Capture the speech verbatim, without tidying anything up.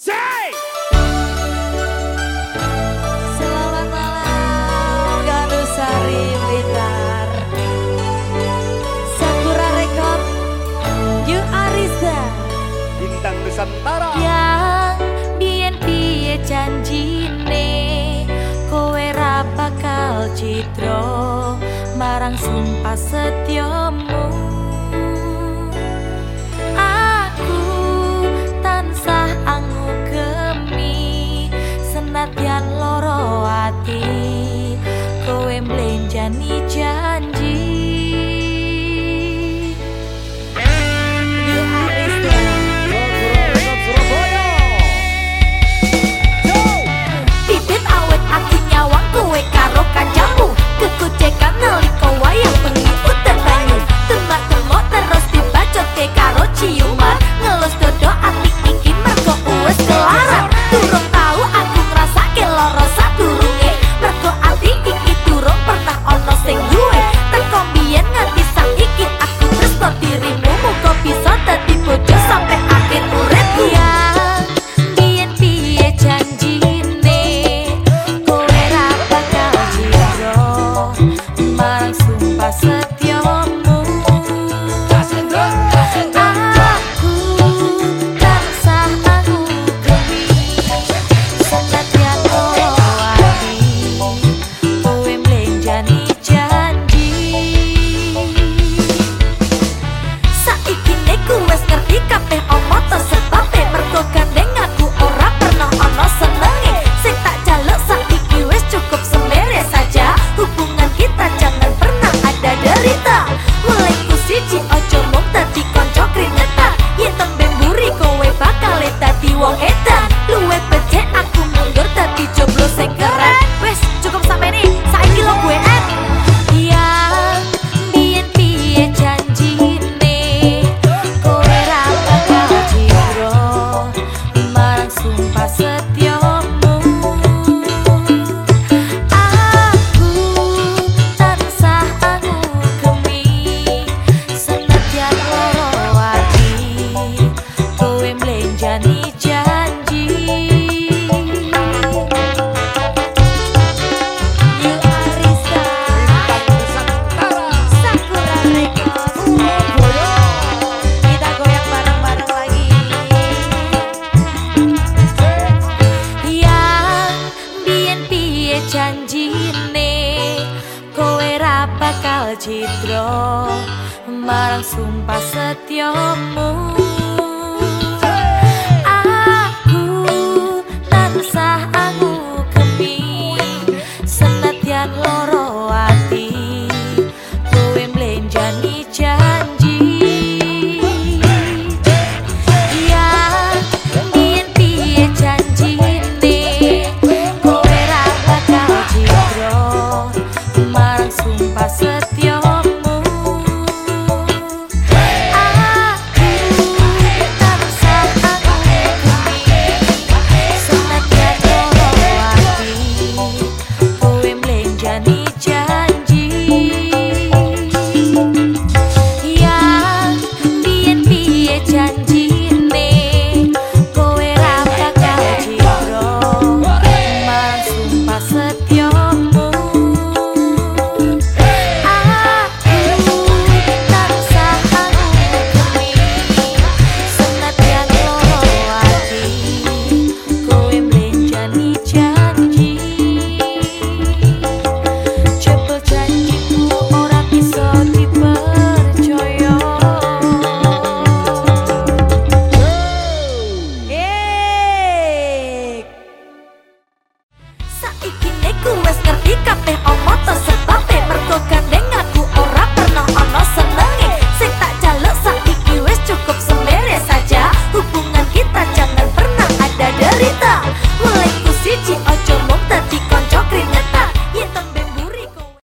Say! Selamat malam Ganusari Blitar, Sakura Record, Yu Arisa, Bintang Nusantara. yang biyen piye janjine kowe ra bakal citro marang sumpah setyamu. Aku tansah angugemi senadyan loro ati kowe mlenjani janji. Yu Arisa, Pipit awet aku nyawang kowe karo kancamu, kekucekan nalika wayang bengi udan banyu, temak-temok terus dibacoke karo ciuman, ngelus dodo ati iki mergo uwes kelaran. Durung tau aku ngrasake lara sadurunge, mergo ati iki durung pernah ana sing duwe. Teko biyen nganti saiki aku tresno dirimu, muga bisa dadi bojo sampe akhir urip. Yang biyen piye janjine kowe ra bakal citro marang sumpah setyamu. Aku tansah angugemi senadyan loro ati kowe mlenjani janji. Saiki neku wes ngerti kabeh omoto sebabe, mergo gandeng aku ora pernah ana senenge. Sing tak jaluk saiki wes cukup semere saja, hubungan kita jangan pernah ada derita. Mulaiku siji ojo mung dadi kanca kringetan, yen tembe mburi kowe bakal dadi wong edan. Luwe becik aku mundur dadi jomblo sing keren. Wes cukup sampe nih, saiki lo gue en. Yang biyen piye janjine kowe ra bakal citro marang sumpah setyamu. Aku tansah angugemi senadyan loro ati kowe mlenjani janji. Yu Arisa, Sakura Record, kita goyang bareng-bareng lagi. Yang biyen piye janjine kowe ra bakal citro marang sumpah setyamu.